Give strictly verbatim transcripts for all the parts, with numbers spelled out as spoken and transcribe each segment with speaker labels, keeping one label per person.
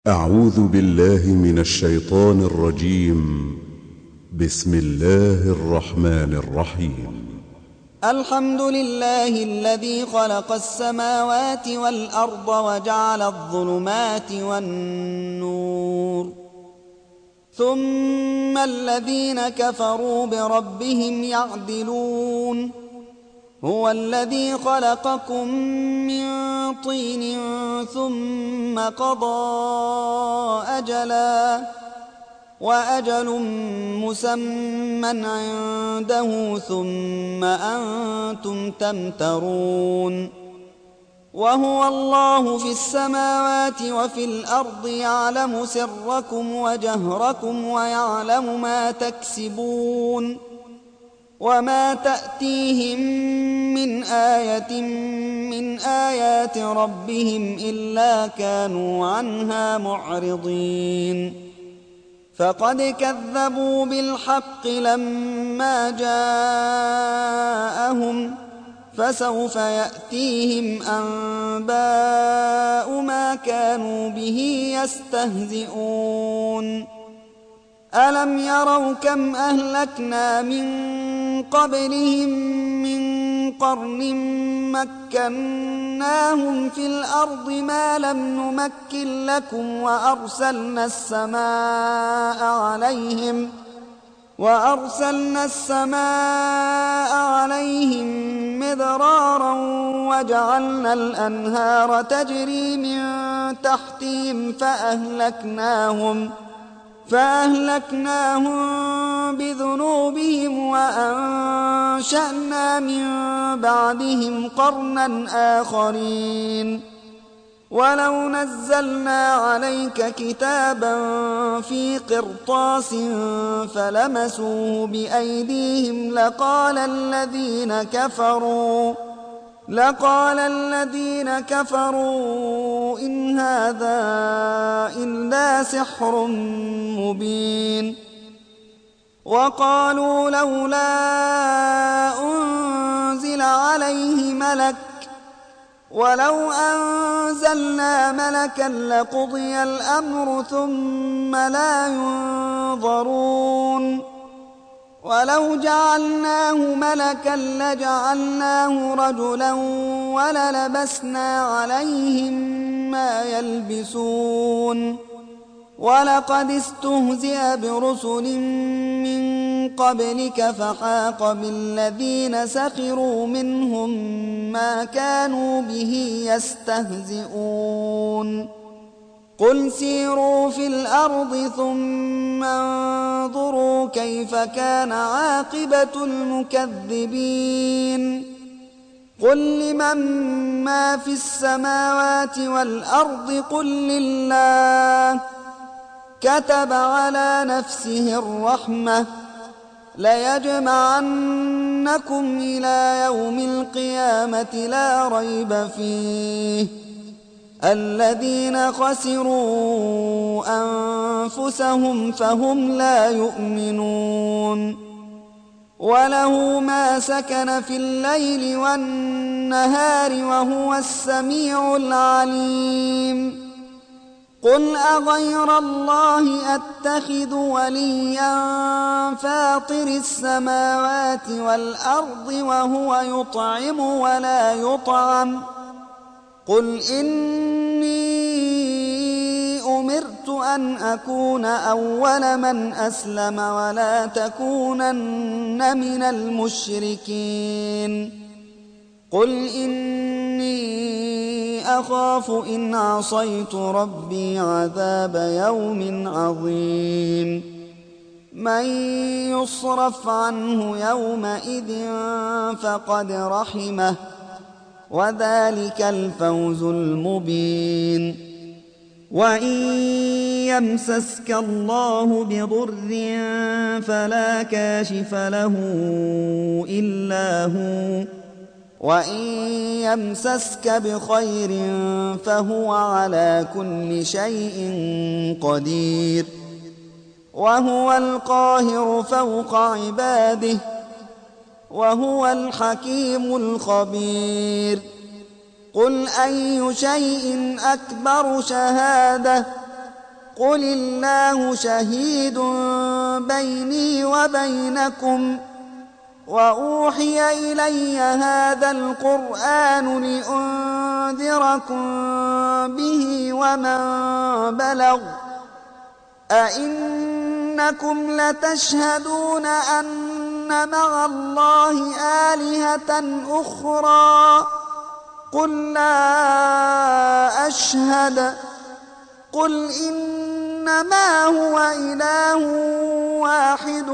Speaker 1: أعوذ بالله من الشيطان الرجيم. بسم الله الرحمن الرحيم.
Speaker 2: الحمد لله الذي خلق السماوات والأرض وجعل الظلمات والنور، ثم الذين كفروا بربهم يعدلون. هو الذي خلقكم من طين ثم قضى أجلا وأجل مسمى عنده ثم أنتم تمترون. وهو الله في السماوات وفي الأرض يعلم سركم وجهركم ويعلم ما تكسبون، وما تأتيهم من آية من آيات ربهم إلا كانوا عنها معرضين. فقد كذبوا بالحق لما جاءهم، فسوف يأتيهم أنباء ما كانوا به يستهزئون. ألم يروا كم أهلكنا من قبلهم من قرن مكناهم في الأرض ما لم نمكن لكم، وأرسلنا السماء عليهم وأرسلنا السماء عليهم مدرارا وجعلنا الأنهار تجري من تحتهم فأهلكناهم فأهلكناهم بذنوبهم وأنشأنا من بعدهم قرنا آخرين. ولو نزلنا عليك كتابا في قرطاس فلمسوه بأيديهم لقال الذين كفروا لقال الذين كفروا إن هذا إلا سحر مبين. وقالوا لولا أنزل عليه ملك، ولو أنزلنا ملكا لقضي الأمر ثم لا ينظرون. ولو جعلناه ملكا لجعلناه رجلا وللبسنا عليهم ما يلبسون. ولقد استهزئ برسل من قبلك فحاق بالذين سخروا منهم ما كانوا به يستهزئون. قل سيروا في الأرض ثم انظروا كيف كان عاقبة المكذبين. قل لمن ما في السماوات والأرض قل لله، كتب على نفسه الرحمة ليجمعنكم إلى يوم القيامة لا ريب فيه. الذين خسروا أنفسهم فهم لا يؤمنون. وله ما سكن في الليل والنهار وهو السميع العليم. قل أغير الله أتخذ وليا فاطر السماوات والأرض وهو يطعم ولا يطعم. قل إني أمرت أن أكون أول من أسلم ولا تكونن من المشركين. قل إني أخاف إن عصيت ربي عذاب يوم عظيم. من يصرف عنه يومئذ فقد رحمه، وذلك الفوز المبين. وإن يمسسك الله بضر فلا كاشف له إلا هو، وإن يمسسك بخير فهو على كل شيء قدير. وهو القاهر فوق عباده، وهو الحكيم الخبير. قل أي شيء أكبر شهادة قل الله شهيد بيني وبينكم وأوحي إلي هذا القرآن لأنذركم به ومن بلغ أئنكم لتشهدون أن مع الله آلهة أخرى قل لا أشهد قل إنما هو إله واحد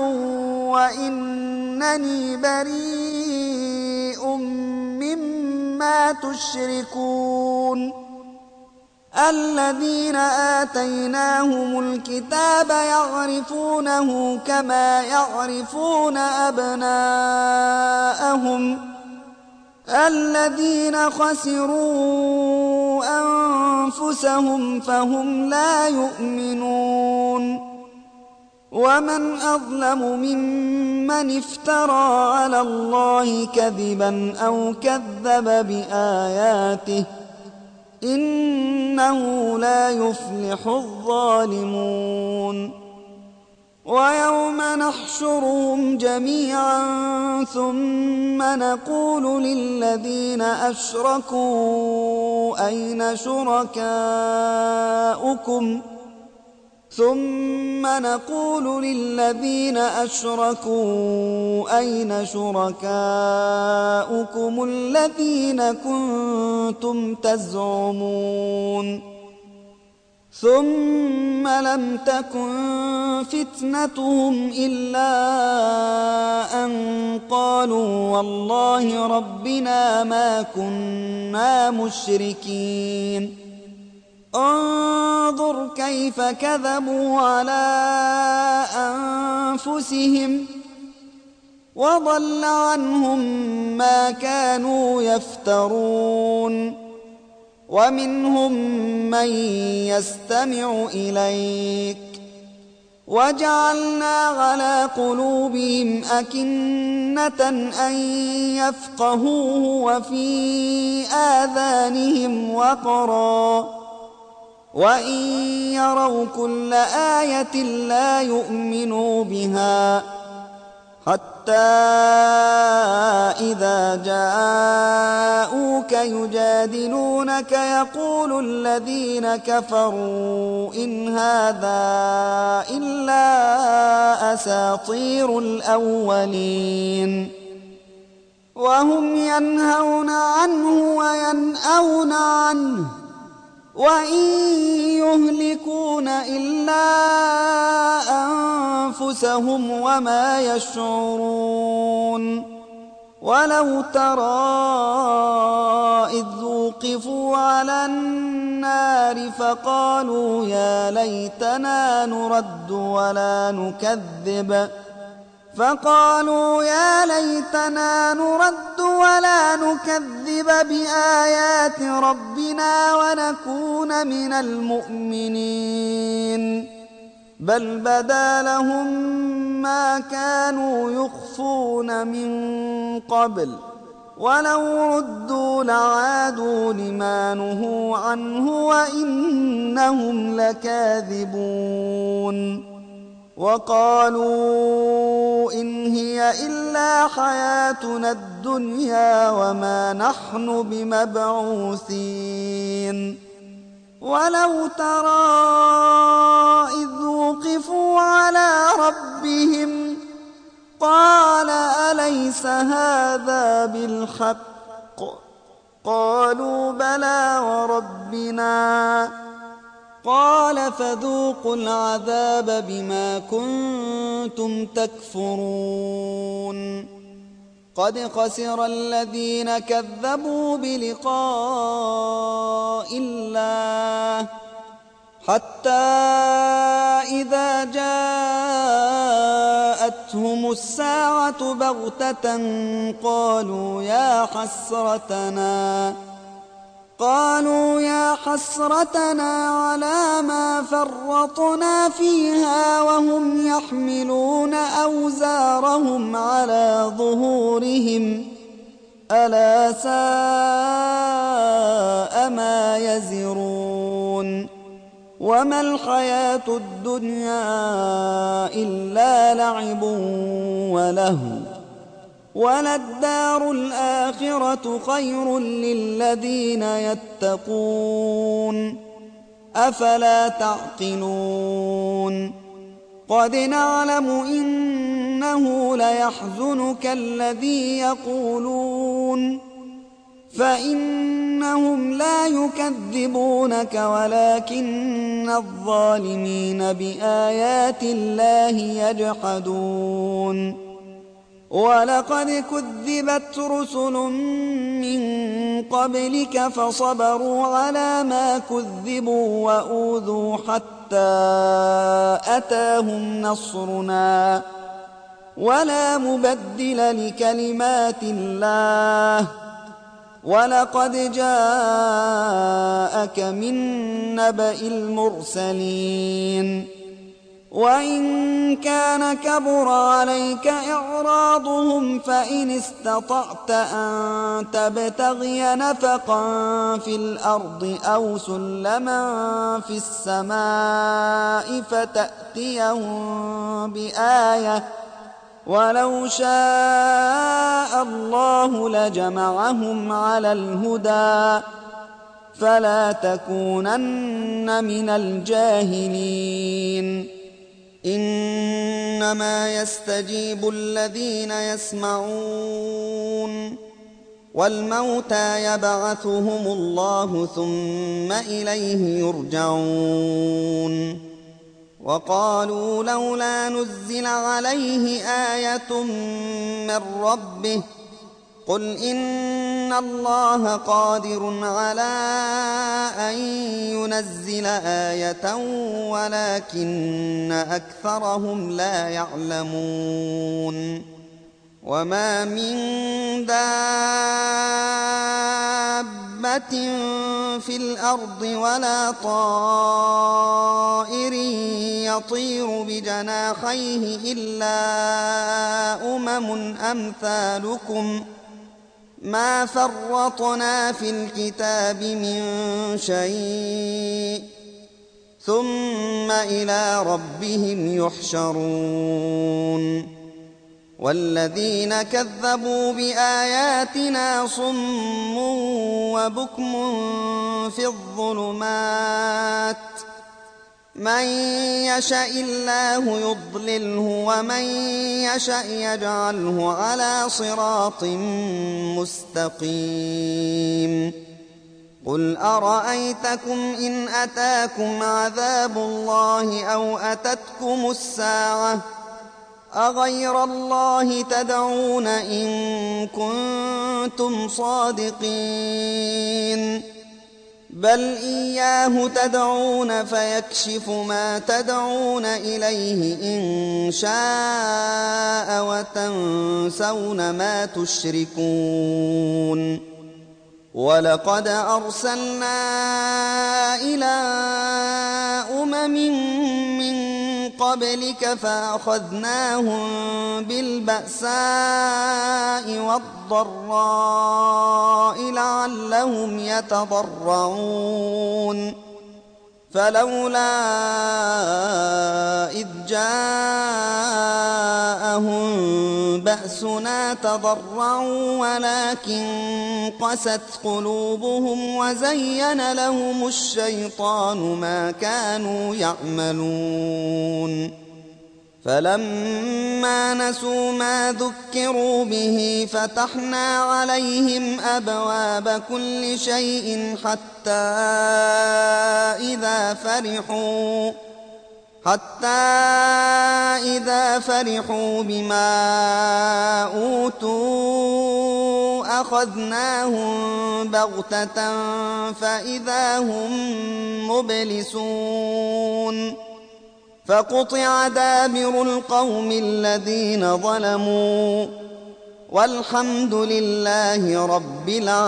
Speaker 2: وإنني بريء مما تشركون الذين آتيناهم الكتاب يعرفونه كما يعرفون أبناءهم الذين خسروا أنفسهم فهم لا يؤمنون ومن أظلم ممن افترى على الله كذبا أو كذب بآياته إنه لا يفلح الظالمون ويوم نحشرهم جميعا ثم نقول للذين أشركوا أين شركاؤكم ثم نقول للذين أشركوا أين شركاؤكم الذين كنتم تزعمون ثم لم تكن فتنتهم إلا أن قالوا والله ربنا ما كنا مشركين انظر كيف كذبوا على أنفسهم وضل عنهم ما كانوا يفترون ومنهم من يستمع إليك وجعلنا على قلوبهم أكنة أن يفقهوه وفي آذانهم وقرا وإن يروا كل آية لا يؤمنوا بها حتى إذا جاءوك يجادلونك يقول الذين كفروا إن هذا إلا أساطير الأولين وهم ينهون عنه وينأون عنه وإن يهلكون إلا أنفسهم وما يشعرون ولو ترى إذ وقفوا على النار فقالوا يا ليتنا نرد ولا نكذب فقالوا يا ليتنا نرد ولا نكذب بآيات ربنا ونكون من المؤمنين بل بدا لهم ما كانوا يخفون من قبل ولو ردوا لعادوا لما نهوا عنه وإنهم لكاذبون وقالوا إن هي إلا حياتنا الدنيا وما نحن بمبعوثين ولو ترى إذ وقفوا على ربهم قال أليس هذا بالحق قالوا بلى وربنا قال فذوقوا العذاب بما كنتم تكفرون قد خسر الذين كذبوا بلقاء الله حتى إذا جاءتهم الساعة بغتة قالوا يا حسرتنا قالوا يا حسرتنا على ما فرطنا فيها وهم يحملون أوزارهم على ظهورهم ألا ساء ما يزرون وما الحياة الدنيا إلا لعب ولهو وللدار الآخرة خير للذين يتقون أفلا تعقلون قد نعلم إنه ليحزنك الذي يقولون فإنهم لا يكذبونك ولكن الظالمين بآيات الله يجحدون ولقد كذبت رسل من قبلك فصبروا على ما كذبوا وأوذوا حتى أتاهم نصرنا ولا مبدل لكلمات الله ولقد جاءك من نبأ المرسلين وإن كان كبر عليك إعراضهم فإن استطعت أن تبتغي نفقا في الأرض أو سلما في السماء فتأتيهم بآية ولو شاء الله لجمعهم على الهدى فلا تكونن من الجاهلين إنما يستجيب الذين يسمعون والموتى يبعثهم الله ثم إليه يرجعون وقالوا لولا نزل عليه آية من ربه قل إن الله قادر على أن ينزل آية ولكن أكثرهم لا يعلمون وما من دابة في الأرض ولا طائر يطير بجناحيه إلا أمم أمثالكم ما فرطنا في الكتاب من شيء ثم إلى ربهم يحشرون والذين كذبوا بآياتنا صم وبكم في الظلمات من يشاء الله يضلله ومن يشاء يجعله على صراط مستقيم قل أرأيتكم إن أتاكم عذاب الله أو أتتكم الساعة أغير الله تدعون إن كنتم صادقين بل إياه تدعون فيكشف ما تدعون إليه إن شاء وتنسون ما تشركون ولقد أرسلنا إلى أمم من قبلك فأخذناهم بالبأساء والضراء لعلهم يتضرعون فلولا إذ جاءهم بأسنا تضرعوا ولكن قست قلوبهم وزين لهم الشيطان ما كانوا يعملون فلما نسوا ما ذكروا به فتحنا عليهم أبواب كل شيء حتى إذا فرحوا حتى إذا فرحوا بما أوتوا أخذناهم بغتة فإذا هم مبلسون فقطع دابر القوم الذين ظلموا والحمد لله رب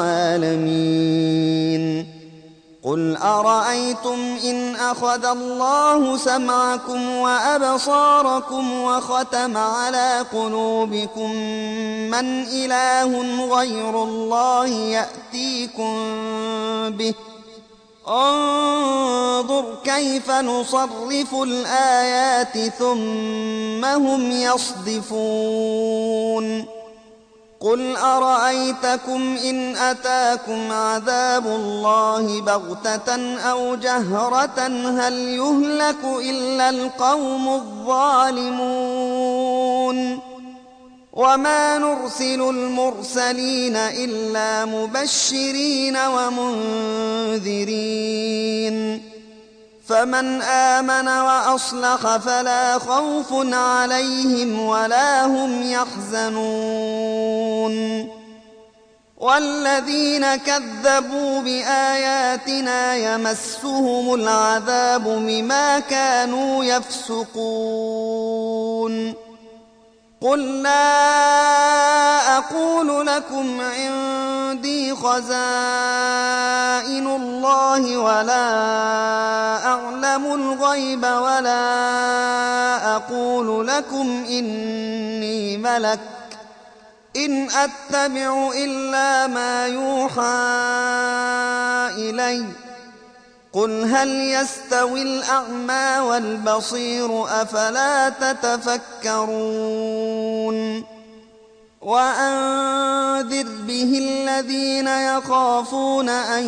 Speaker 2: العالمين قل أرأيتم إن أخذ الله سمعكم وأبصاركم وختم على قلوبكم من إله غير الله يأتيكم به انظر كيف نصرف الآيات ثم هم يصدفون قل أرأيتكم إن أتاكم عذاب الله بغتة أو جهرة هل يهلك إلا القوم الظالمون وما نرسل المرسلين إلا مبشرين ومنذرين فمن آمن وأصلح فلا خوف عليهم ولا هم يحزنون والذين كذبوا بآياتنا يمسهم العذاب بما كانوا يفسقون قل لا أقول لكم عندي خزائن الله ولا أعلم الغيب ولا أقول لكم إني ملك إن أتبع إلا ما يوحى إلي قل هل يستوي الأعمى والبصير أفلا تتفكرون وأنذر به الذين يخافون أن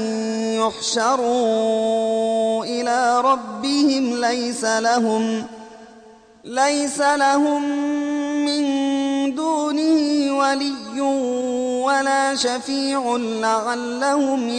Speaker 2: يحشروا إلى ربهم ليس لهم ليس لهم من دونه ولي ولا شفيع لعلهم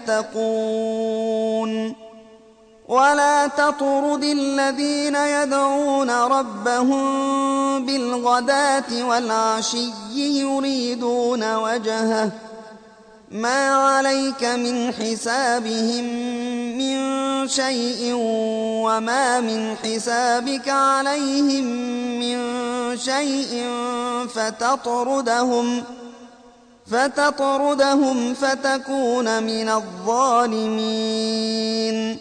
Speaker 2: يتقون ولا تطرد الذين يدعون ربهم بالغداة والعشي يريدون وجهه ما عليك من حسابهم من شيء وما من حسابك عليهم من شيء فتطردهم فتطردهم فتكون من الظالمين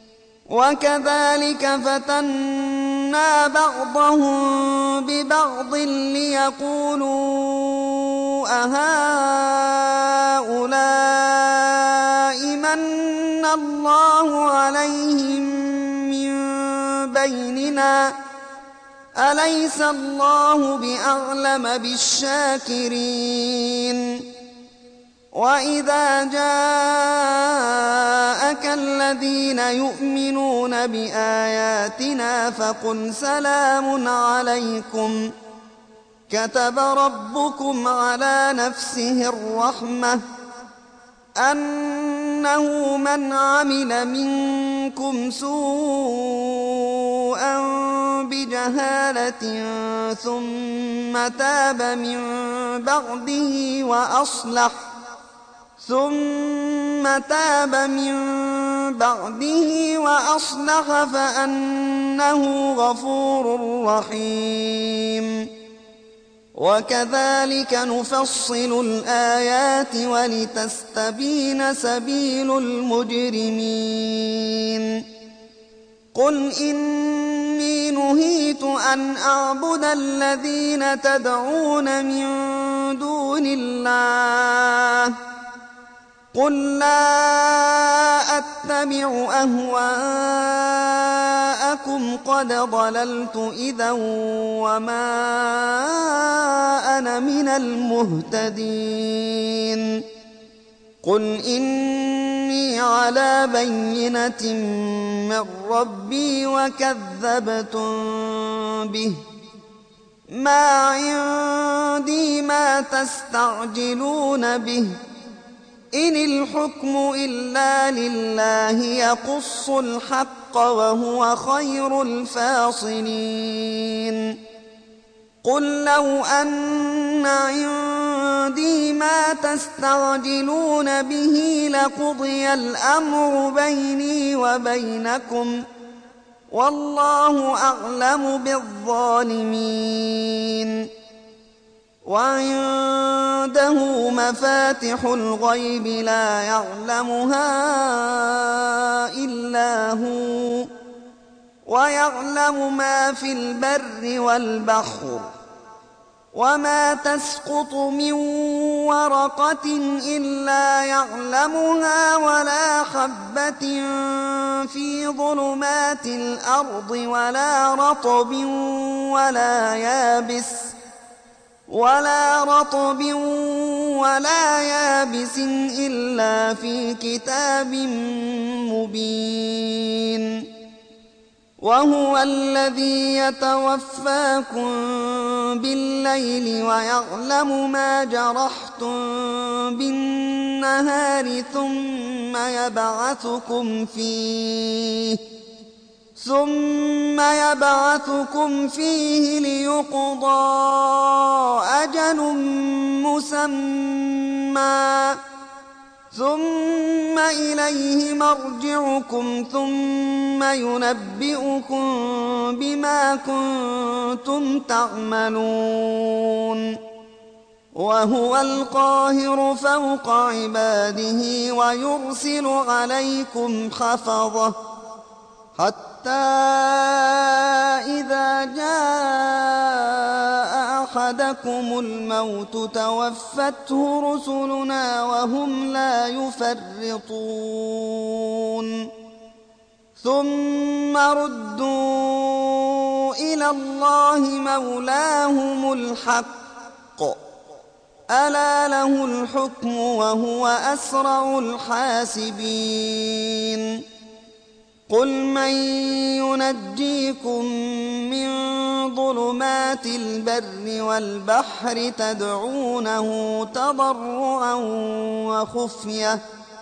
Speaker 2: وكذلك فتنا بعضهم ببعض ليقولوا أهؤلاء من الله عليهم من بيننا أليس الله بأعلم بالشاكرين وإذا جاءك الذين يؤمنون بآياتنا فقل سلام عليكم كتب ربكم على نفسه الرحمة أنه من عمل منكم سوءا بجهالة ثم تاب من بعده وأصلح ثم تاب من بعده وأصلح فأنه غفور رحيم وكذلك نفصل الآيات ولتستبين سبيل المجرمين قل إني نهيت أن أعبد الذين تدعون من دون الله قل لا أتبع أهواءكم قد ضللت إذا وما أنا من المهتدين قل إني على بينة من ربي وكذبتم به ما عندي ما تستعجلون به إن الحكم إلا لله يقص الحق وهو خير الفاصلين قل لو أن عندي ما تستعجلون به لقضي الأمر بيني وبينكم والله أعلم بالظالمين وعنده مفاتح الغيب لا يعلمها إلا هو ويعلم ما في البر والبحر وما تسقط من ورقة إلا يعلمها ولا حبة في ظلمات الأرض ولا رطب ولا يابس ولا رطب ولا يابس إلا في كتاب مبين. وهو الذي يتوفاكم بالليل ويعلم ما جرحتم بالنهار ثم يبعثكم فيه ثم يبعثكم فيه ليقضى أجل مسمى ثم إليه مرجعكم ثم ينبئكم بما كنتم تعملون. وهو القاهر فوق عباده ويرسل عليكم حفظة حتى إذا جاء أحدكم الموت توفته رسلنا وهم لا يفرطون ثم ردوا إلى الله مولاهم الحق ألا له الحكم وهو أسرع الحاسبين. قل من ينجيكم من ظلمات البر والبحر تدعونه تضرعا وخفية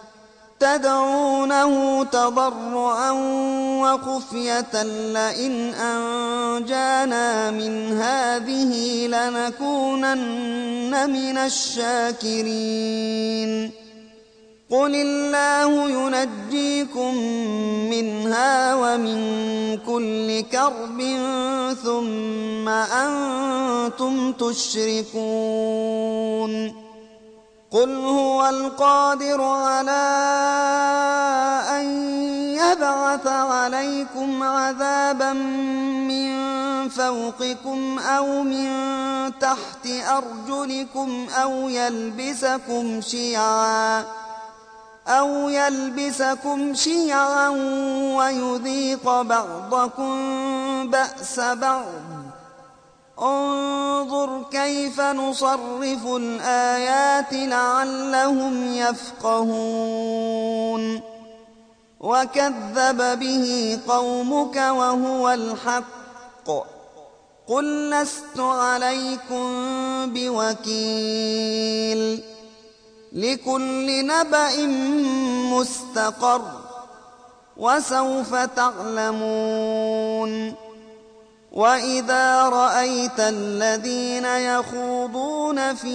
Speaker 2: تدعونه تضرعا وخفية لئن أنجانا من هذه لنكونن من الشاكرين. قل الله ينجيكم منها ومن كل كرب ثم أنتم تشركون. قل هو القادر على أن يبعث عليكم عذابا من فوقكم أو من تحت أرجلكم أو يلبسكم شيعا أو يلبسكم شيعا ويذيق بعضكم بأس بعض. انظر كيف نصرف الآيات لعلهم يفقهون. وكذب به قومك وهو الحق قل لست عليكم بوكيل. لكل نبأ مستقر وسوف تعلمون. وإذا رأيت الذين يخوضون في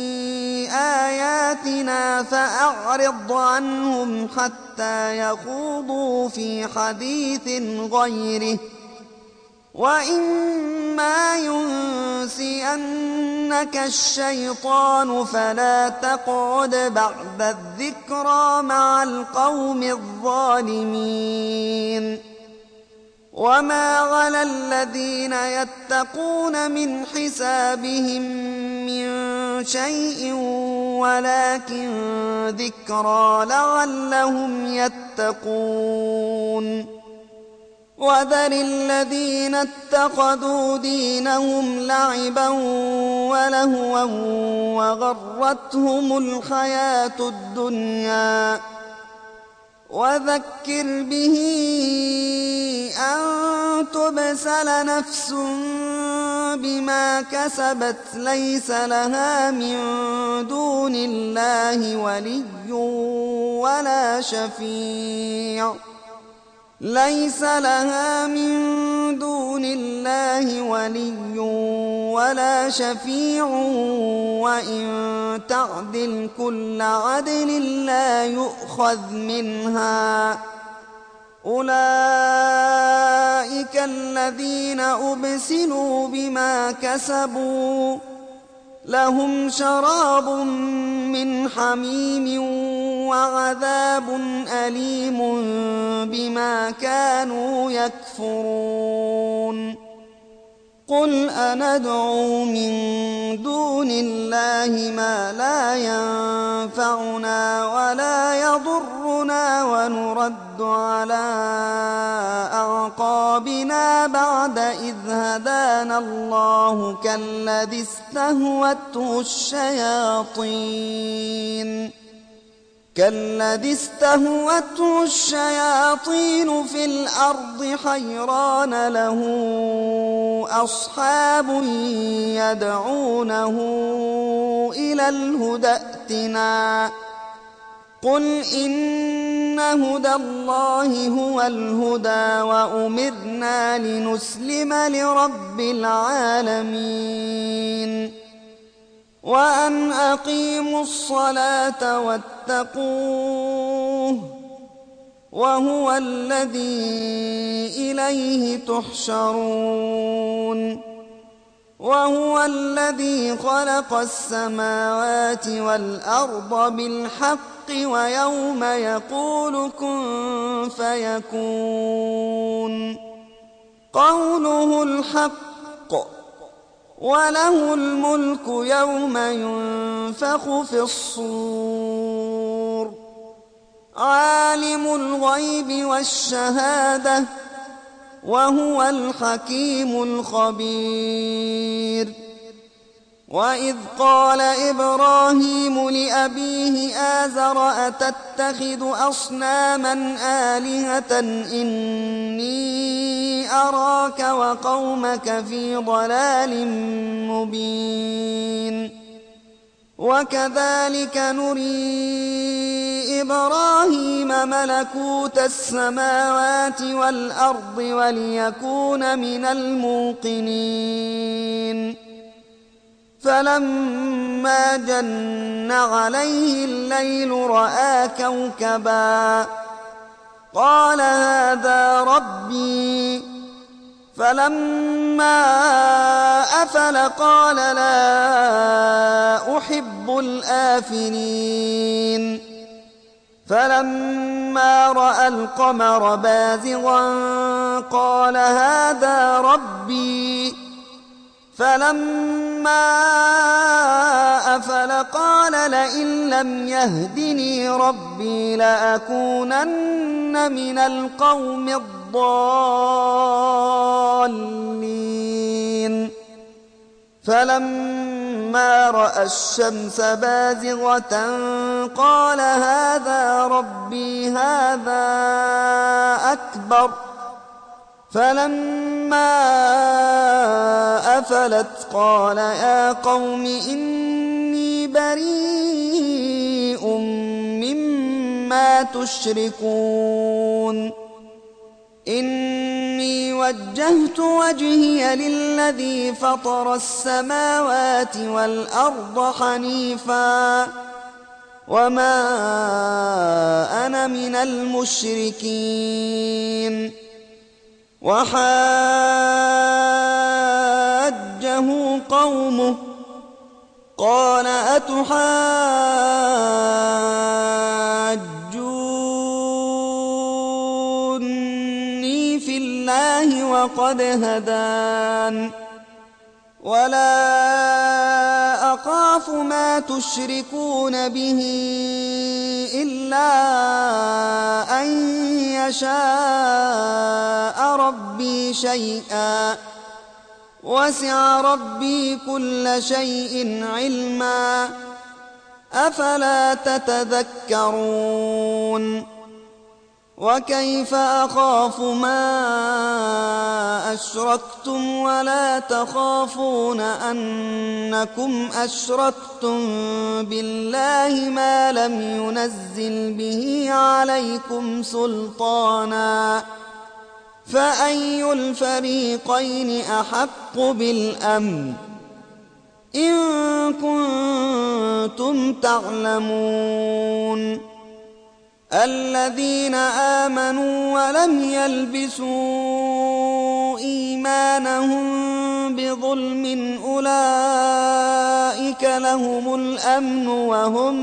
Speaker 2: آياتنا فأعرض عنهم حتى يخوضوا في حديث غيره وإما ينسينك الشيطان فلا تقعد بعد الذكرى مع القوم الظالمين. وما على الذين يتقون من حسابهم من شيء ولكن ذكرى لعلهم يتقون. وذر الذين اتخذوا دينهم لعبا ولهوا وغرتهم الحياة الدنيا وذكر به أن تبسل نفس بما كسبت ليس لها من دون الله ولي ولا شفيع ليس لها من دون الله ولي ولا شفيع وإن تعدل كل عدل لا يؤخذ منها. أولئك الذين أبسلوا بما كسبوا لهم شراب من حميم وعذاب أليم بما كانوا يكفرون. قل أندعو من دون الله ما لا ينفعنا ولا يضرنا ونرد على أعقابنا بعد إذ هدانا الله كالذي استهوته الشياطين كالذي استهوته الشياطين في الأرض حيران له أصحاب يدعونه إلى الهدى ائتنا قل إن هدى الله هو الهدى وأمرنا لنسلم لرب العالمين وأن أقيموا الصلاة واتقوه وهو الذي إليه تحشرون وهو الذي خلق السماوات والأرض بالحق ويوم يقول كن فيكون قوله الحق وله الملك يوم ينفخ في الصور عالم الغيب والشهادة وهو الحكيم الخبير وإذ قال إبراهيم لأبيه آزر أتتخذ أصناما آلهة إني أراك وقومك في ضلال مبين وكذلك نري إبراهيم ملكوت السماوات والأرض وليكون من الموقنين فلما جن عليه الليل رأى كوكبا قال هذا ربي فلما أفل قال لا أحب الآفلين فلما رأى القمر بازغا قال هذا ربي فلما أفل قال لئن لم يهدني ربي لأكونن من القوم الضالين فلما رأى الشمس بازغة قال هذا ربي هذا أكبر فلما أفلت قال يا قوم إني بريء مما تشركون إني وجهت وجهي للذي فطر السماوات والأرض حنيفا وما أنا من المشركين وحاجه قومه قال أتحاجوني في الله وقد هدان ولا أخاف ما تشركون به إلا أن يشاء ربي شيئا وسع ربي كل شيء علما أفلا تتذكرون وكيف أخاف ما أشركتم ولا تخافون أنكم أشركتم بالله ما لم ينزل به عليكم سلطانا فأي الفريقين أحق بالأمن إن كنتم تعلمون الذين آمنوا ولم يلبسوا إيمانهم بظلم أولئك لهم الأمن وهم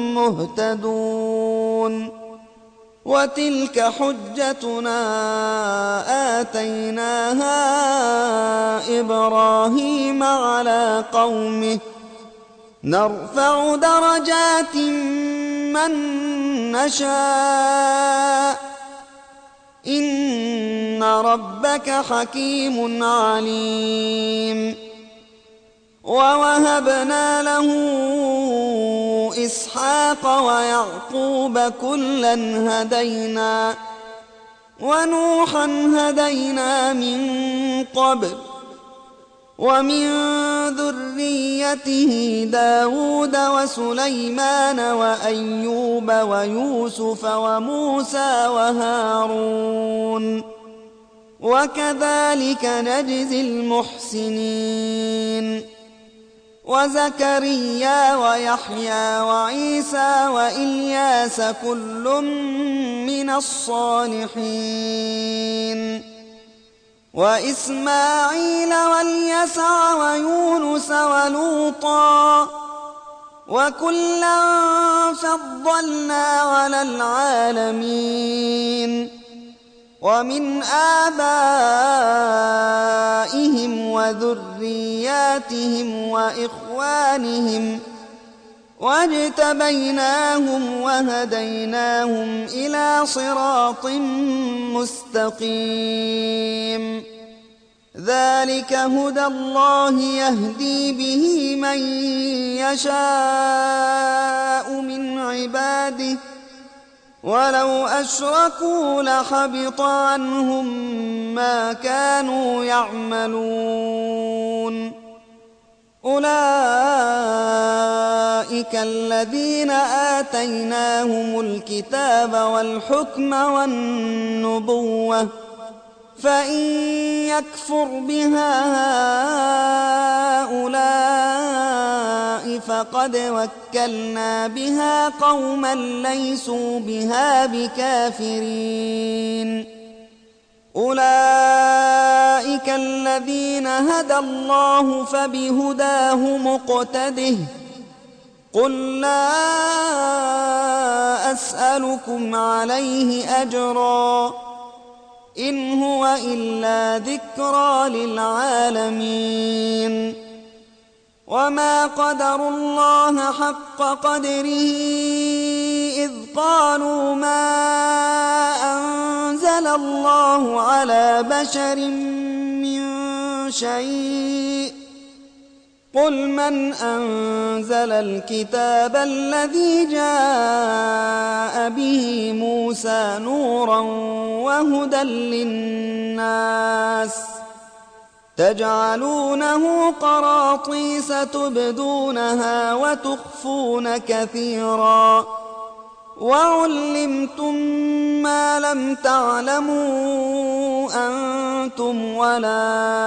Speaker 2: مهتدون وتلك حجتنا آتيناها إبراهيم على قومه نرفع درجات من نشاء إن ربك حكيم عليم ووهبنا له إسحاق ويعقوب كلا هدينا ونوحا هدينا من قبل ومن ذريته داود وسليمان وأيوب ويوسف وموسى وهارون وكذلك نجزي المحسنين وزكريا ويحيى وعيسى وإلياس كل من الصالحين وإسماعيل واليسع ويونس ولوطا وكلا فضلنا على العالمين ومن آبائهم وذرياتهم وإخوانهم واجتبيناهم وهديناهم إلى صراط مستقيم ذلك هدى الله يهدي به من يشاء من عباده ولو أشركوا لحبط عنهم ما كانوا يعملون أولئك الذين آتيناهم الكتاب والحكم والنبوة فإن يكفر بها هؤلاء فقد وكلنا بها قوما ليسوا بها بكافرين أولئك الذين هدى الله فبهداه مقتده قل لا أسألكم عليه أجرا إن هو إلا ذكرى للعالمين وما قدروا الله حق قدره إذ قالوا ما أنزل الله على بشر من شيء قل من أنزل الكتاب الذي جاء به موسى نورا وهدى للناس تجعلونه قراطيس تبدونها وتخفون كثيرا وعلمتم ما لم تعلموا أنتم ولا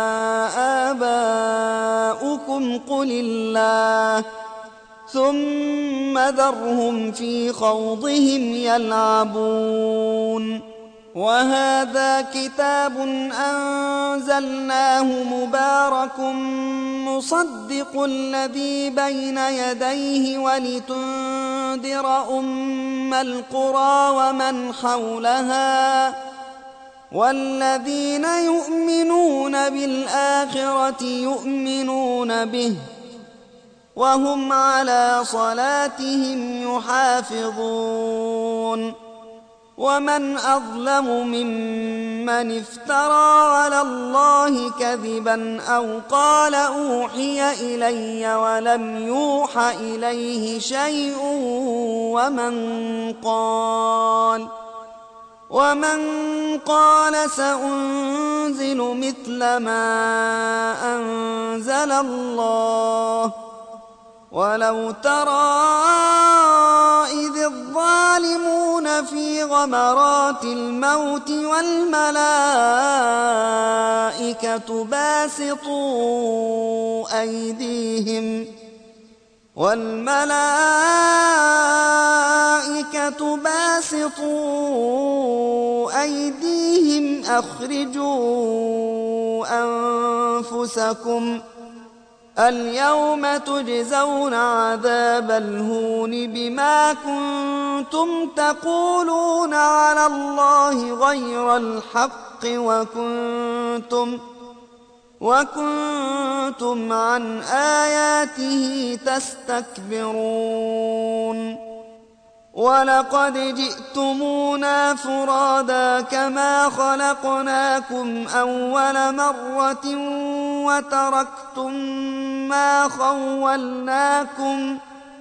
Speaker 2: آباؤكم قل الله ثم ذرهم في خوضهم يلعبون وهذا كتاب أنزلناه مبارك مصدق الذي بين يديه ولتنذر أم القرى ومن حولها والذين يؤمنون بالآخرة يؤمنون به وهم على صلاتهم يحافظون ومن أظلم ممن افترى على الله كذبا أو قال أوحي إلي ولم يوح إليه شيء ومن قال ومن قال سأنزل مثل ما أنزل الله ولو ترى إذ الظالمون في غمرات الموت والملائكة باسطوا أيديهم والملائكة باسطوا أيديهم أخرجوا أنفسكم اليوم تجزون عذاب الهون بما كنتم تقولون على الله غير الحق وكنتم وكنتم عن آياته تستكبرون ولقد جئتمونا فرادا كما خلقناكم أول مرة وتركتم ما خولناكم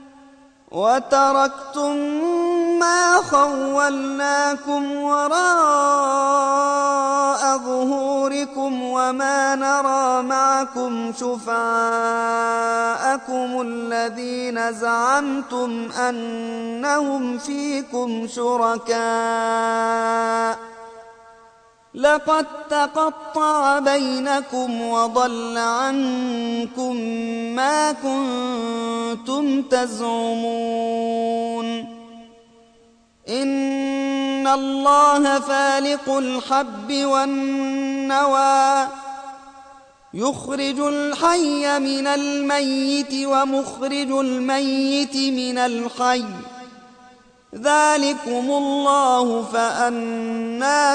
Speaker 2: وتركتم ما خولناكم وراء ظهوركم وما نرى معكم شفعاءكم الذين زعمتم أنهم فيكم شركاء لقد تقطع بينكم وضل عنكم ما كنتم تزعمون إن الله فالق الحب والنوى يخرج الحي من الميت ومخرج الميت من الحي ذلكم الله فأنى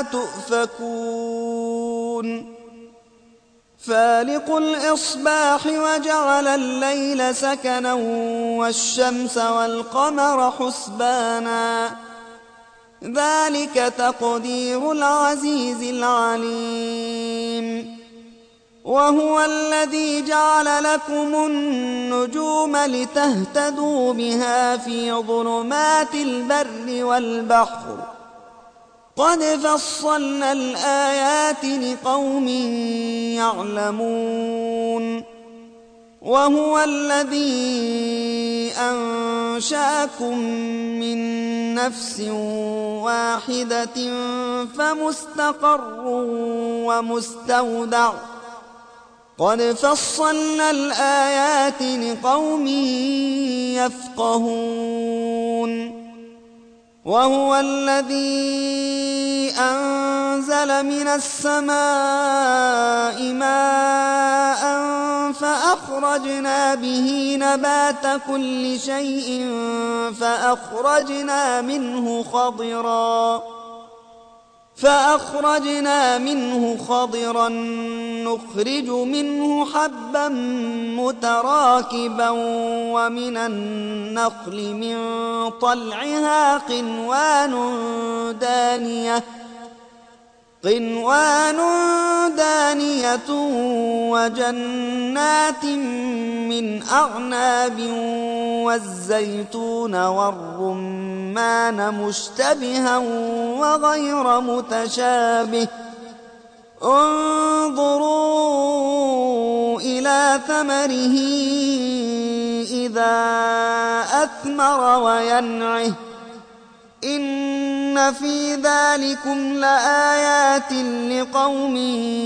Speaker 2: تؤفكون فالق الإصباح وجعل الليل سكنا والشمس والقمر حسبانا ذلك تقدير العزيز العليم وهو الذي جعل لكم النجوم لتهتدوا بها في ظلمات البر والبحر قد فصلنا الآيات لقوم يعلمون وهو الذي أنشأكم من نفس واحدة فمستقر ومستودع قد فصلنا الآيات لقوم يفقهون وهو الذي أنزل من السماء ماء فأخرجنا به نبات كل شيء فأخرجنا منه خضرا فأخرجنا منه خضرا نخرج منه حبا متراكبا ومن النخل من طلعها قنوان دانية قنوان دانية وجنات من أعناب والزيتون والرمان مشتبها وغير متشابه انظروا إلى ثمره إذا أثمر وينعه إن في ذلكم لآيات لقوم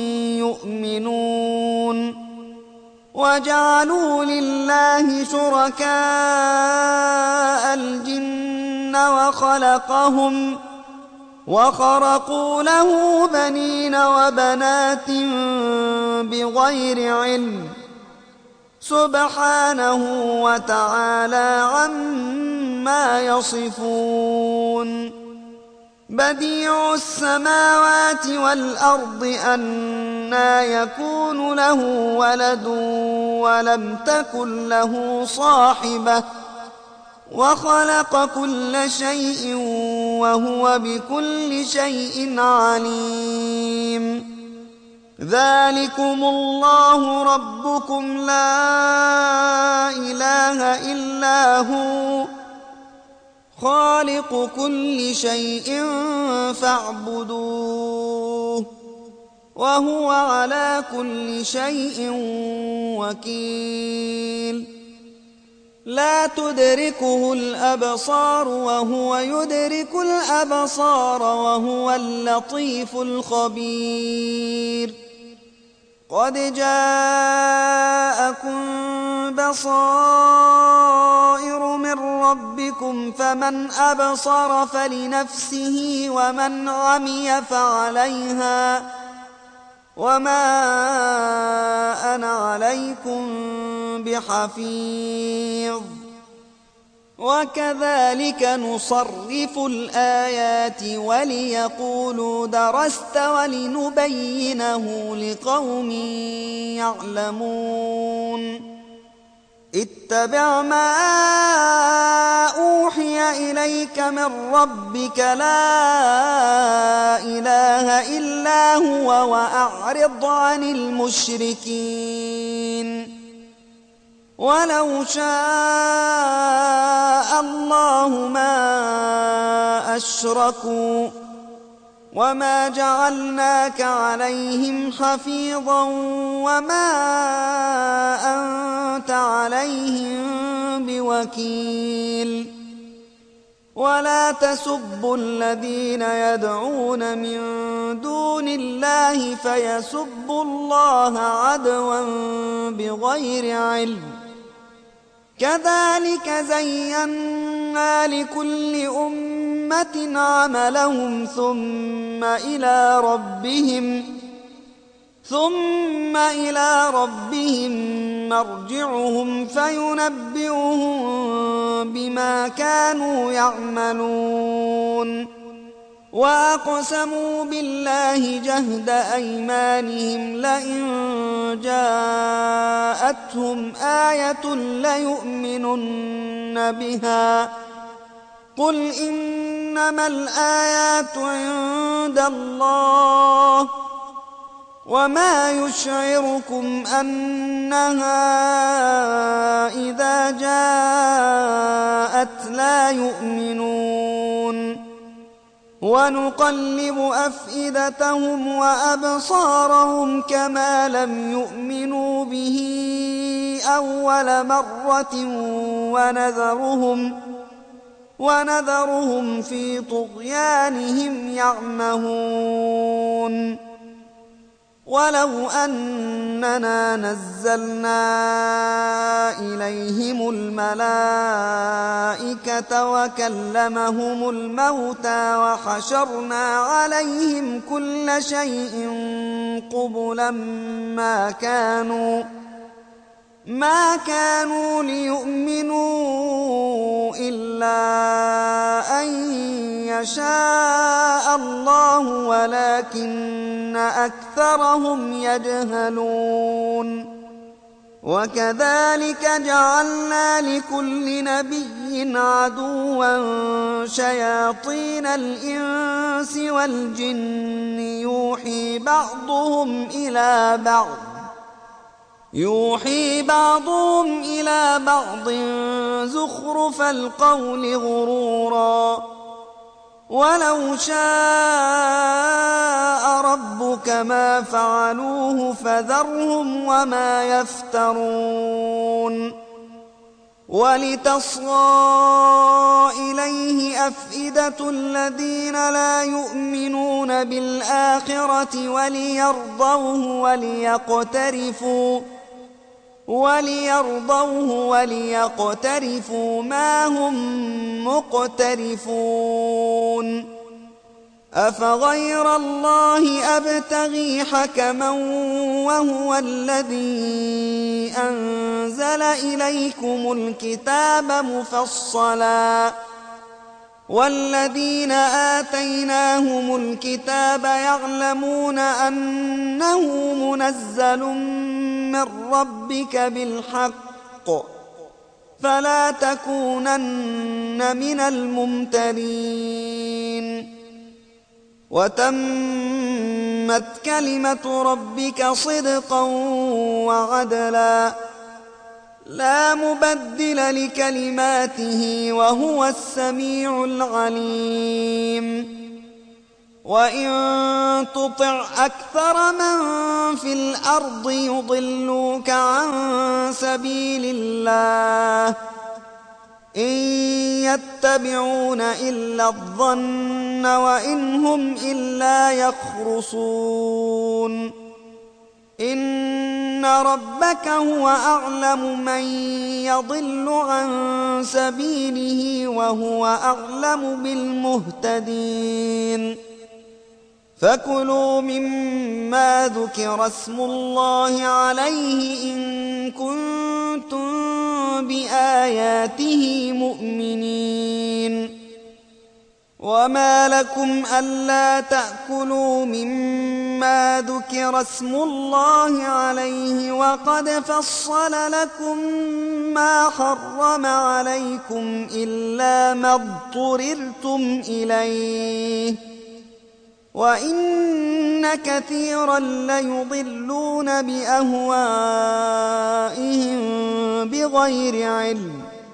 Speaker 2: يؤمنون وجعلوا لله شركاء الجن وخلقهم وخرقوا له بنين وبنات بغير علم سبحانه وتعالى عما يصفون بديع السماوات والأرض أنى يكون له ولد ولم تكن له صاحبة وخلق كل شيء وهو بكل شيء عليم ذلكم الله ربكم لا إله إلا هو خالق كل شيء فاعبدوه وهو على كل شيء وكيل لا تدركه الأبصار وهو يدرك الأبصار وهو اللطيف الخبير قد جاءكم بصائر من ربكم فمن أبصر فلنفسه ومن عمي فعليها وما أنا عليكم بحفيظ وكذلك نصرف الآيات وليقولوا درست ولنبينه لقوم يعلمون اتبع ما أوحي إليك من ربك لا إله إلا هو وأعرض عن المشركين ولو شاء الله ما أشركوا وما جعلناك عليهم حفيظا وما أنت عليهم بوكيل ولا تسبوا الذين يدعون من دون الله فيسبوا الله عدوا بغير علم كذلك زينا لكل أمة عملهم ثم إلى ربهم ثم إلى ربهم مرجعهم فينبئهم بما كانوا يعملون وأقسموا بالله جهد أيمانهم لئن جاءتهم آية ليؤمنن بها قل إنما الآيات عند الله وما يشعركم أنها إذا جاءت لا يؤمنون ونقلب أفئدتهم وأبصارهم كما لم يؤمنوا به أول مرة ونذرهم ونذرهم في طغيانهم يعمهون ولو أننا نزلنا إليهم الملائكة وكلمهم الموتى وحشرنا عليهم كل شيء قبلا ما كانوا ما كانوا ليؤمنوا إلا أن يشاء الله ولكن أكثرهم يجهلون وكذلك جعلنا لكل نبي عدوا شياطين الإنس والجن يوحي بعضهم إلى بعض يوحي بعضهم إلى بعض زخرف القول غرورا ولو شاء ربك ما فعلوه فذرهم وما يفترون ولتصغى إليه أفئدة الذين لا يؤمنون بالآخرة وليرضوه وليقترفوا وليرضوه وليقترفوا ما هم مقترفون أفغير الله أبتغي حكما وهو الذي أنزل إليكم الكتاب مفصلا والذين آتيناهم الكتاب يعلمون أنه منزل من ربك بالحق فلا تكونن من الممترين وتمت كلمة ربك صدقا وعدلا لا مبدل لكلماته وهو السميع العليم وإن تطع أكثر من في الأرض يضلوك عن سبيل الله إن يتبعون إلا الظن وإن هم إلا يخرصون إن ربك هو أعلم من يضل عن سبيله وهو أعلم بالمهتدين فكلوا مما ذكر اسم الله عليه إن كنتم بآياته مؤمنين. وما لكم ألا تأكلوا مما ذكر اسم الله عليه وقد فصل لكم ما حرم عليكم إلا ما اضطررتم إليه، وإن كثيرا ليضلون بأهوائهم بغير علم.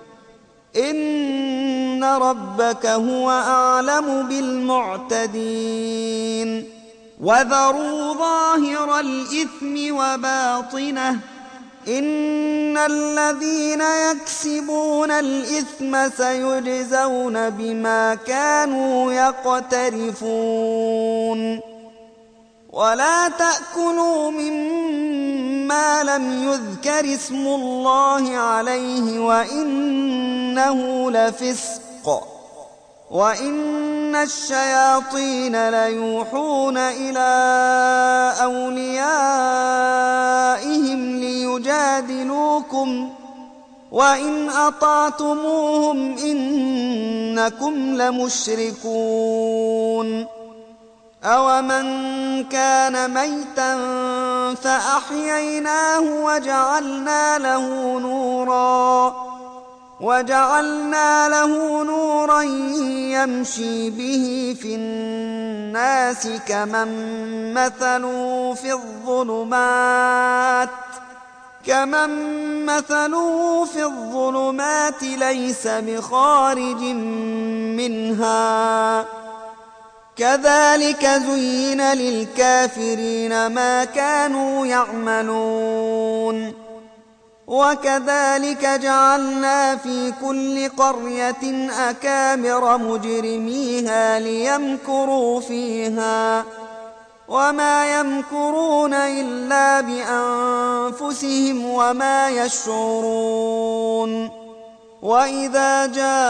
Speaker 2: إن ربك هو أعلم بالمعتدين. وذروا ظاهر الإثم وباطنه، إن الذين يكسبون الإثم سيجزون بما كانوا يقترفون. ولا تأكلوا مما لم يذكر اسم الله عليه وإنه لفسق، وإن الشياطين ليوحون إلى أوليائهم ليجادلوكم، وإن أطعتموهم إنكم لمشركون. أومن كان ميتا فأحييناه وجعلنا له نورا وجعلنا له نورا يمشي به في الناس كمن مثله في الظلمات كمن مثله في الظلمات ليس بخارج منها. كذلك زين للكافرين ما كانوا يعملون. وكذلك جعلنا في كل قرية أكابر مجرميها ليمكروا فيها، وما يمكرون إلا بأنفسهم وما يشعرون. وإذا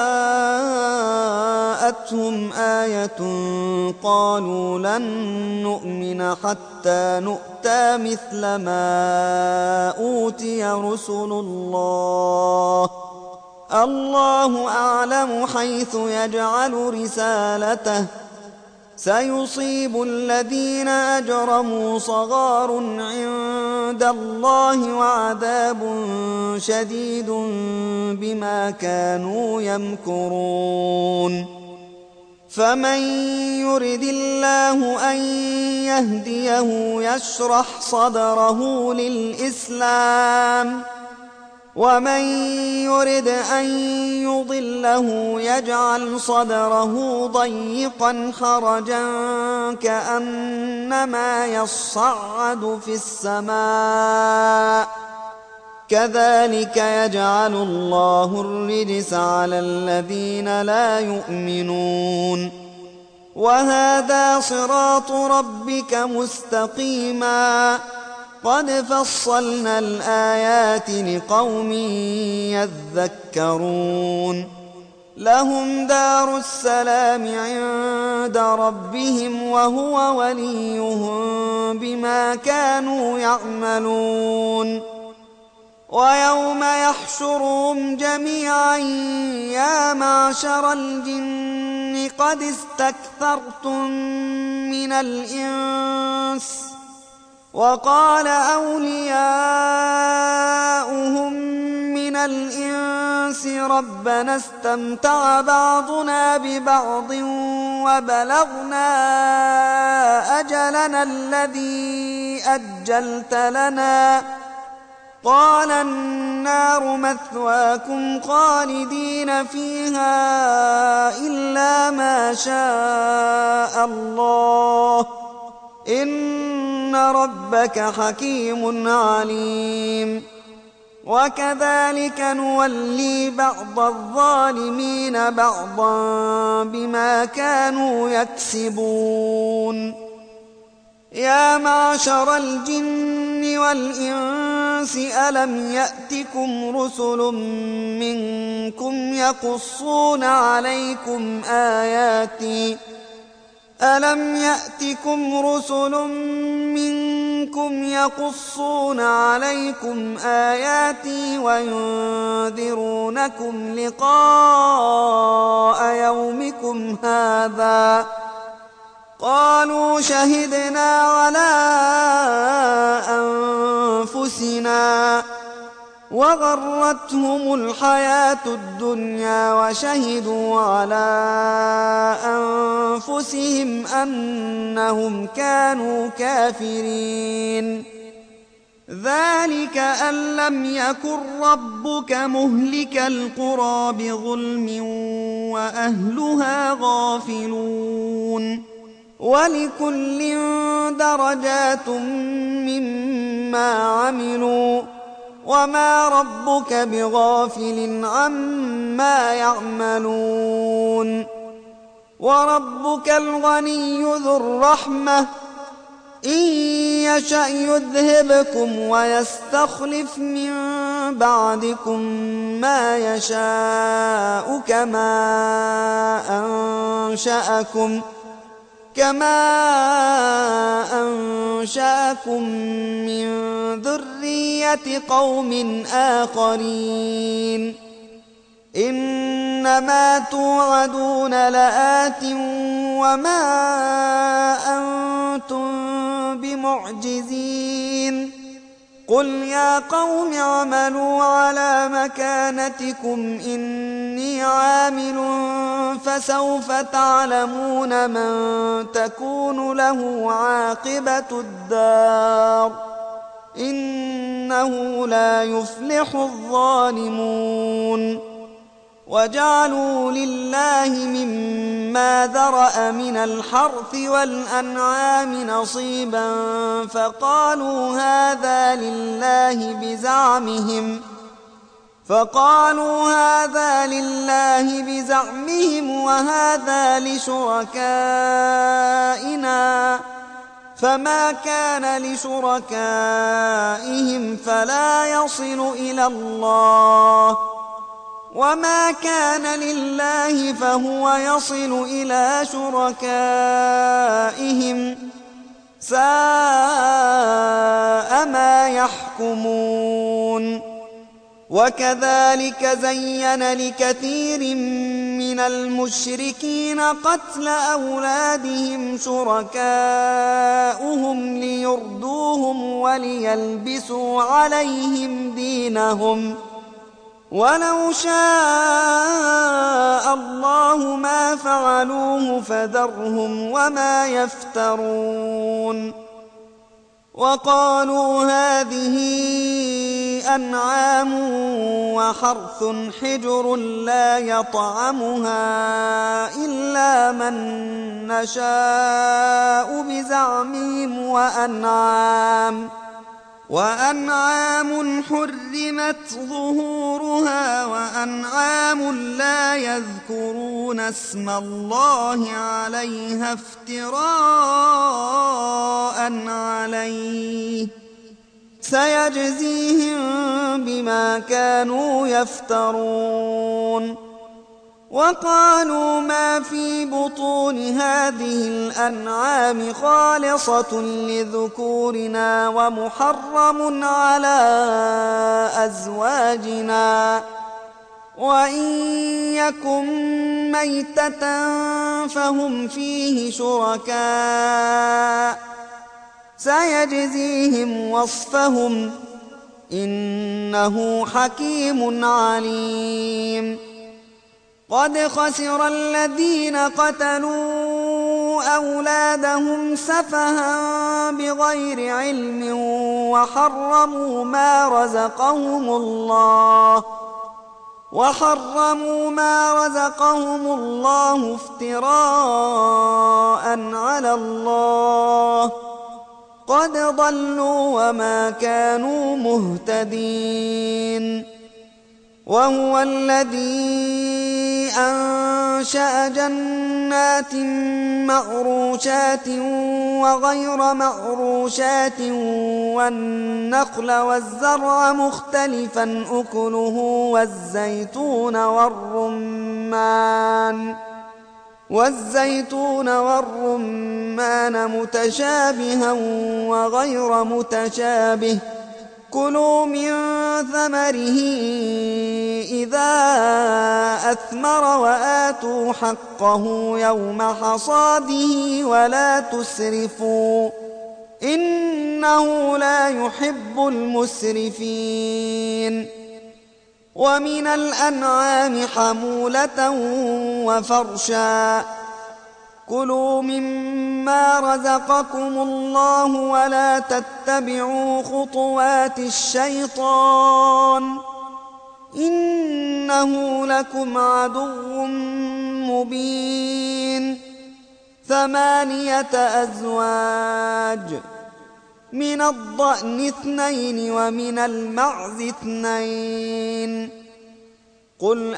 Speaker 2: جاءتهم آية قالوا لن نؤمن حتى نؤتى مثل ما أوتي رسل الله، الله أعلم حيث يجعل رسالته، سيصيب الذين أجرموا صغار عند الله وعذاب شديد بما كانوا يمكرون. فمن يرد الله أن يهديه يشرح صدره للإسلام، ومن يرد أن يضله يجعل صدره ضيقا حرجا كأنما يصعد في السماء، كذلك يجعل الله الرجس على الذين لا يؤمنون. وهذا صراط ربك مستقيما، قد فصلنا الآيات لقوم يذكرون. لهم دار السلام عند ربهم وهو وليهم بما كانوا يعملون. ويوم يحشرهم جميعا يا معشر الجن قد استكثرتم من الإنس، وقال أولياؤهم من الإنس ربنا استمتع بعضنا ببعض وبلغنا أجلنا الذي أجلت لنا، قال النار مثواكم خالدين فيها إلا ما شاء الله، إن ربك حكيم عليم. وكذلك نولي بعض الظالمين بعضا بما كانوا يكسبون. يا معشر الجن والإنس ألم يأتكم رسل منكم يقصون عليكم آياتي ألم يأتكم رسل منكم يقصون عليكم آياتي وينذرونكم لقاء يومكم هذا؟ قالوا شهدنا على أنفسنا وغرتهم الحياة الدنيا وشهدوا على أنفسهم أنهم كانوا كافرين. ذلك أن لم يكن ربك مهلك القرى بظلم وأهلها غافلون. ولكل درجات مما عملوا وما ربك بغافل عما يعملون. وربك الغني ذو الرحمة إن يشأ يذهبكم ويستخلف من بعدكم ما يشاء كما أنشأكم كما أنشأكم من ذرية قوم آخرين. إنما توعدون لآت وما أنتم بمعجزين. قل يا قوم اعملوا على مكانتكم إني عامل فسوف تعلمون من تكون له عاقبة الدار إنه لا يفلح الظالمون. وجعلوا لله مما ذرأ من الحرث والأنعام نصيبا فقالوا هذا لله بزعمهم فقالوا هذا لله بزعمهم وهذا لشركائنا فما كان لشركائهم فلا يصل إلى الله وما كان لله فهو يصل إلى شركائهم ساء ما يحكمون. وكذلك زين لكثير من المشركين قتل أولادهم شركاؤهم ليردوهم وليلبسوا عليهم دينهم ولو شاء الله ما فعلوه فذرهم وما يفترون. وقالوا هذه أنعام وحرث حجر لا يطعمها إلا من نشاء بزعمهم وأنعام وأنعام حرمت ظهورها وأنعام لا يذكرون اسم الله عليها افتراء عليه سيجزيهم بما كانوا يفترون. وقالوا ما في بطون هذه الأنعام خالصة لذكورنا ومحرم على أزواجنا وإن يكن ميتة فهم فيه شركاء سيجزيهم وصفهم إنه حكيم عليم. قد خسر الذين قتلوا أولادهم سفها بغير علم وحرموا ما رزقهم الله وحرموا ما رزقهم الله افتراء على الله قد ضلوا وما كانوا مهتدين. وهو الذي أنشأ جنات معروشات وغير معروشات والنخل والزرع مختلفا أكله والزيتون والرمان والزيتون والرمان متشابها وغير متشابه كلوا من ثمره إذا أثمر وآتوا حقه يوم حصاده ولا تسرفوا إنه لا يحب المسرفين ومن الأنعام حمولة وفرشا كلوا مما رزقكم الله ولا تتبعوا خطوات الشيطان إنه لكم عدو مبين ثمانية أزواج من الضأن اثنين ومن المعز اثنين قل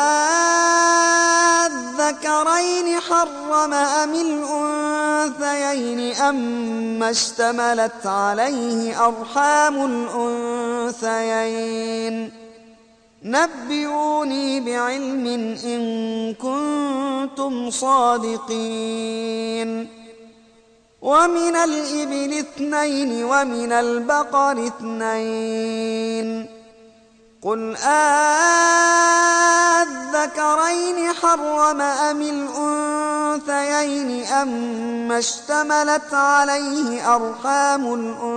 Speaker 2: آذكرين حرم أم الأنثيين أما اشتملت عليه أرحام الأنثيين نبئوني بعلم إن كنتم صادقين ومن الإبل اثنين ومن البقر اثنين قل آذكرين حرم أم الأنثيين أما اشتملت عليه أرحام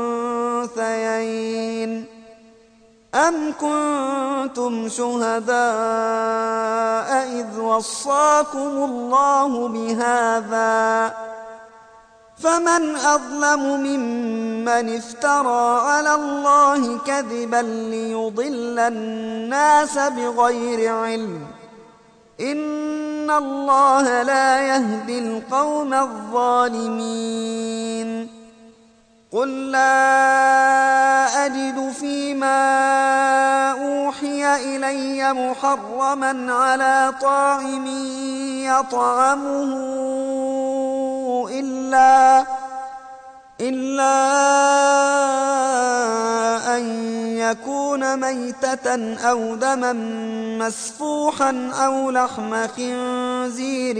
Speaker 2: الأنثيين أم كنتم شهداء إذ وصاكم الله بهذا فمن أظلم ممن افترى على الله كذبا ليضل الناس بغير علم إن الله لا يهدي القوم الظالمين قل لا أجد فيما أوحي إلي محرما على طاعم يطعمه إلا إلا أن يكون ميتة أو دما مسفوحا أو لحم خنزير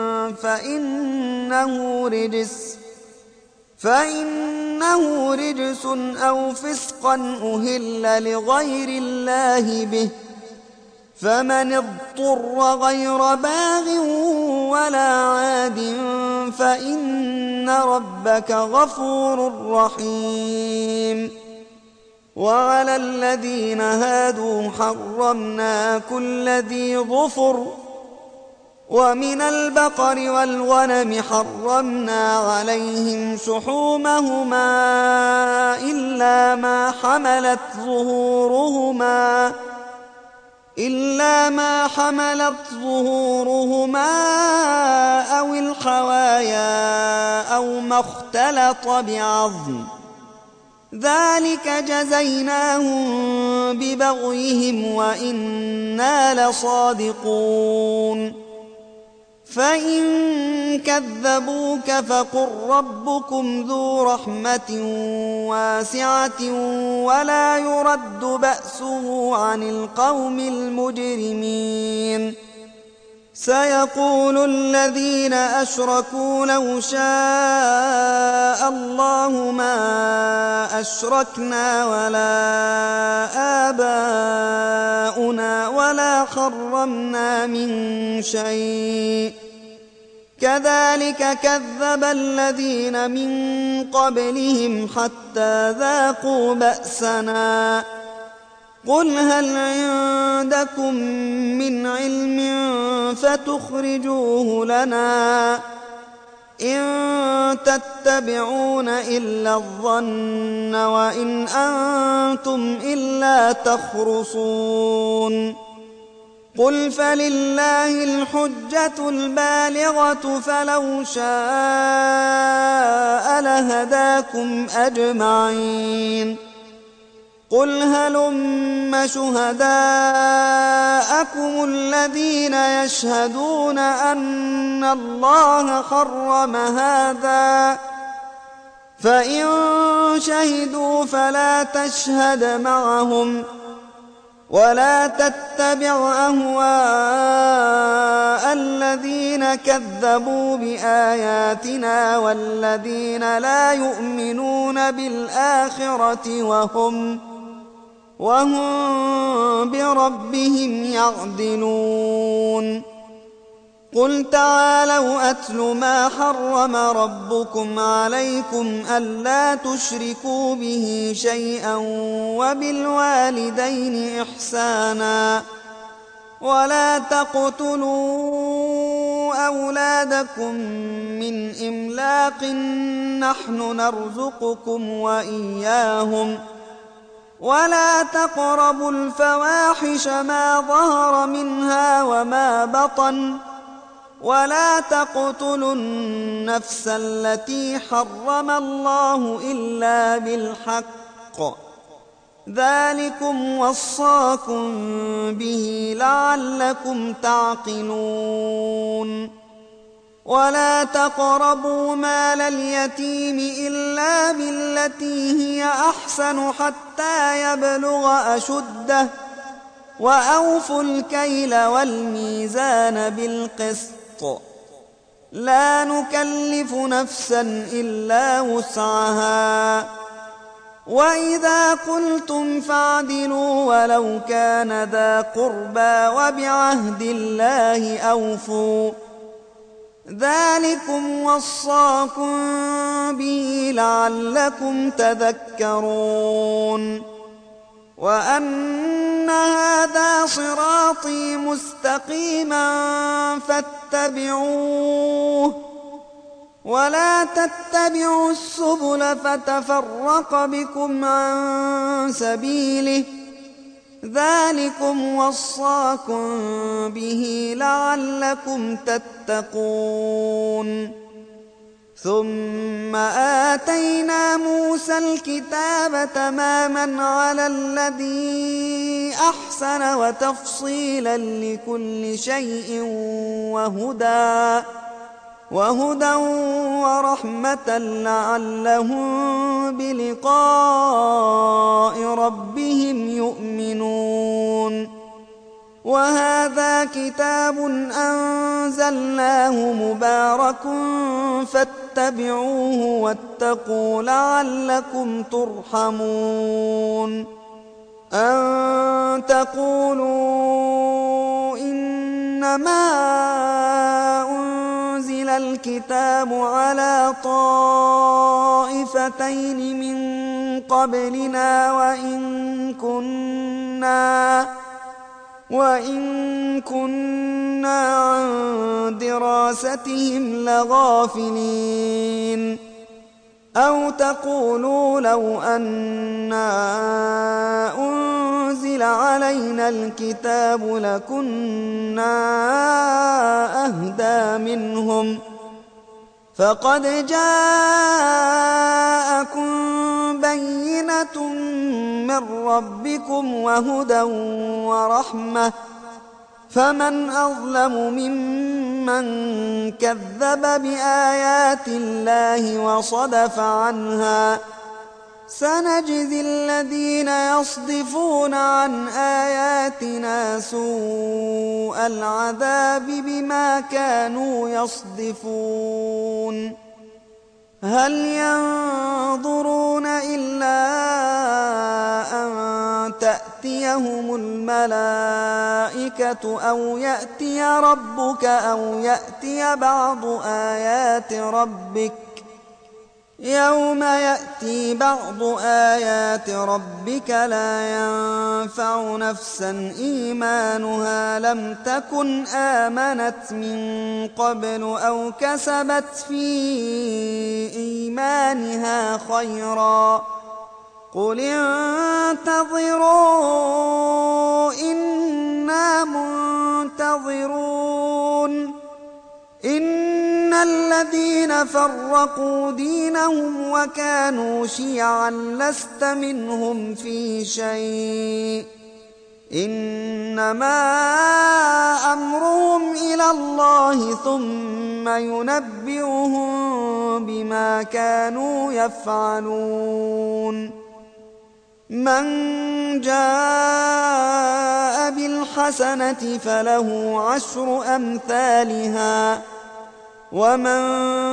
Speaker 2: فإنه رجس فإنه رجس أو فسقا أهل لغير الله به فمن اضطر غير باغ ولا عاد فإن ربك غفور رحيم وعلى الذين هادوا حرمنا كل ذي ظفر ومن البقر والغنم حرمنا عليهم شحومهما إلا ما حملت ظهورهما إلا ما حملت ظهورهما أو الحوايا أو ما اختلط بعظم ذلك جزيناهم ببغيهم وإنا لصادقون فإن كذبوك فقل ربكم ذو رحمة واسعة ولا يرد بأسه عن القوم المجرمين سيقول الذين أشركوا لو شاء الله ما أشركنا ولا آباؤنا ولا حرمنا من شيء كذلك كذب الذين من قبلهم حتى ذاقوا بأسنا قل هل عندكم من علم فتخرجوه لنا إن تتبعون إلا الظن وإن أنتم إلا تخرصون قل فلله الحجة البالغة فلو شاء لهداكم أجمعين قل هلم شهداءكم الذين يشهدون أن الله حرم هذا فإن شهدوا فلا تشهد معهم ولا تتبع أهواء الذين كذبوا بآياتنا والذين لا يؤمنون بالآخرة وهم وهم بربهم يعدلون قل تعالوا أتل ما حرم ربكم عليكم ألا تشركوا به شيئا وبالوالدين إحسانا ولا تقتلوا أولادكم من إملاق نحن نرزقكم وإياهم ولا تقربوا الفواحش ما ظهر منها وما بطن ولا تقتلوا النفس التي حرم الله إلا بالحق ذلكم وصاكم به لعلكم تعقلون ولا تقربوا مال اليتيم إلا بالتي هي أحسن حتى يبلغ أشده وأوفوا الكيل والميزان بالقسط لا نكلف نفسا إلا وسعها وإذا قلتم فاعدلوا ولو كان ذا قربى وبعهد الله أوفوا ذلكم وصاكم به لعلكم تذكرون وأن هذا صراطي مستقيما فاتبعوه ولا تتبعوا السبل فتفرق بكم عن سبيله ذلكم وصاكم به لعلكم تتقون ثم آتينا موسى الكتاب تماما على الذي أحسن وتفصيلا لكل شيء وهدى وهدى ورحمة لعلهم بلقاء ربهم يؤمنون وهذا كتاب أنزلناه مبارك فاتبعوه واتقوا لعلكم ترحمون أن تقولوا إنما أنزل الكتاب على طائفتين من قبلنا وإن كنا وإن كنا عن دراستهم لغافلين أو تقولوا لو أنا أنزل علينا الكتاب لكنا أهدى منهم فقد جاءكم بينة من ربكم وهدى ورحمة فمن أظلم ممن كذب بآيات الله وصدف عنها سنجزي الذين يصدفون عن آياتنا سوء العذاب بما كانوا يصدفون هل ينظرون إلا أن تأتيهم الملائكة أو يأتي ربك أو يأتي بعض آيات ربك يوم يأتي بعض آيات ربك لا ينفع نفسا إيمانها لم تكن آمنت من قبل أو كسبت في إيمانها خيرا قل انتظروا إنا منتظرون إن الذين فرقوا دينهم وكانوا شيعا لست منهم في شيء إنما أمرهم إلى الله ثم ينبئهم بما كانوا يفعلون من جاء بالحسنة فله عشر أمثالها ومن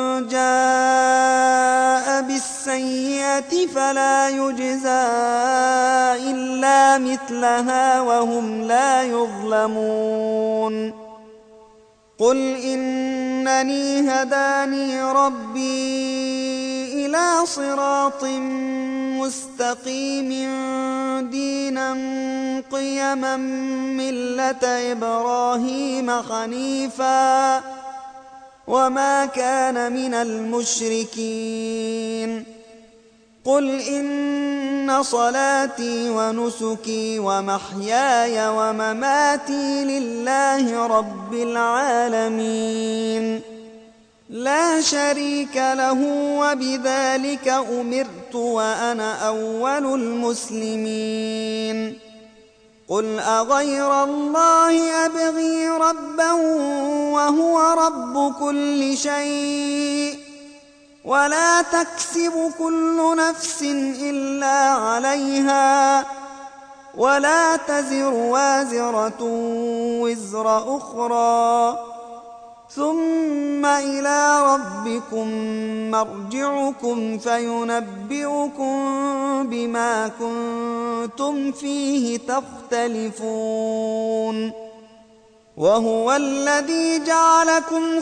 Speaker 2: جاء بالسيئة فلا يجزى إلا مثلها وهم لا يظلمون قل إنني هداني ربي إلى صراط مستقيم دينا قيما ملة إبراهيم حنيفا وما كان من المشركين قل إن صلاتي ونسكي ومحياي ومماتي لله رب العالمين لا شريك له وبذلك أمرت وأنا أول المسلمين قل أغير الله أبغي ربا وهو رب كل شيء ولا تكسب كل نفس إلا عليها ولا تزر وازرة وزر أخرى ثم إلى ربكم مرجعكم فينبئكم بما كنتم فيه تختلفون وهو الذي جعلكم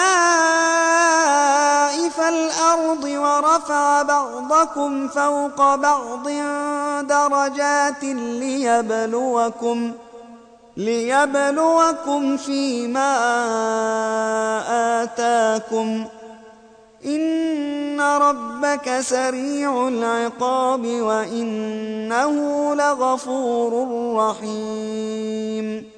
Speaker 2: خلائف الأرض ورفع بعضكم فوق بعض درجات ليبلوكم ليبلوكم فيما آتاكم إن ربك سريع العقاب وإنه لغفور رحيم